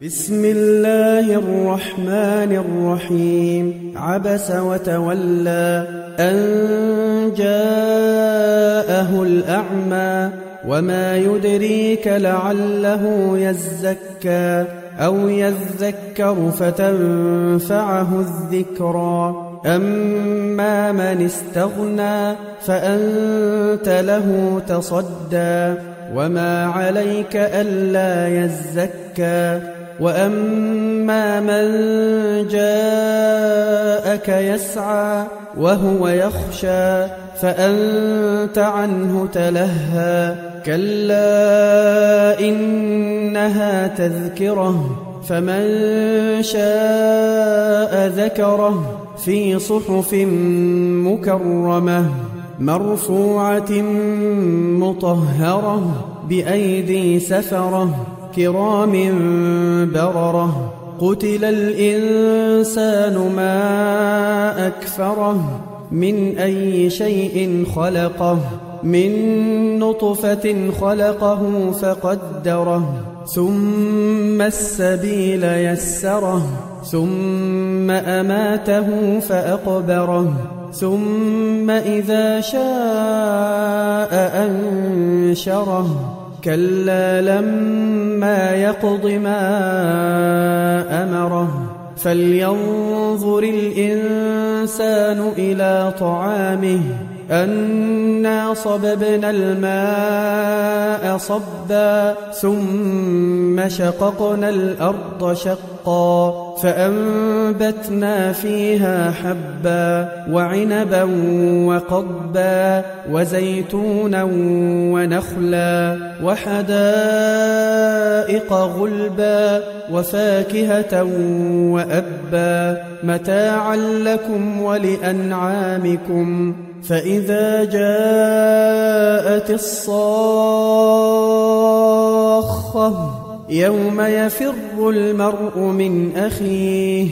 بسم الله الرحمن الرحيم. عبس وتولى أن جاءه الأعمى وما يدريك لعله يزكى أو يذكر فتنفعه الذكرى. أما من استغنى فأنت له تصدى وما عليك ألا يزكى. وأما من جاءك يسعى وهو يخشى فأنت عنه تلهى. كلا إنها تذكرة فمن شاء ذكره في صحف مكرمة مرفوعة مطهرة بأيدي سفرة كرام بررة. قتل الإنسان ما أكفره من أي شيء خلقه من نطفة خلقه فقدره ثم السبيل يسره ثم أماته فأقبره ثم إذا شاء أنشره. كلا لما يقض ما أمره. فلينظر الإنسان إلى طعامه أنا صببنا الماء صبا ثم شققنا الأرض شقا فأنبتنا فيها حبا وعنبا وقضبا وزيتونا ونخلا وحدائق غلبا وفاكهة وأبا متاعا لكم ولأنعامكم. فإذا جاءت الصاخة يوم يفر المرء من أخيه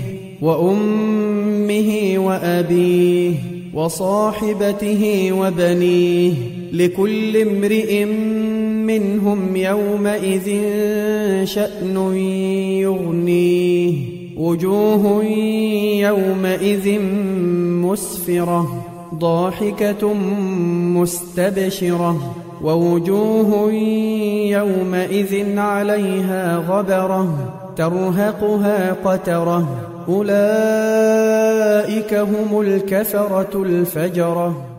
وأمه وأبيه وصاحبته وبنيه لكل امرئ منهم يومئذ شأن يغنيه. وجوه يومئذ مسفرة ضاحكة مستبشرة ووجوه يومئذ عليها غبرة ترهقها قترة. أولئك هم الكفرة الفجرة.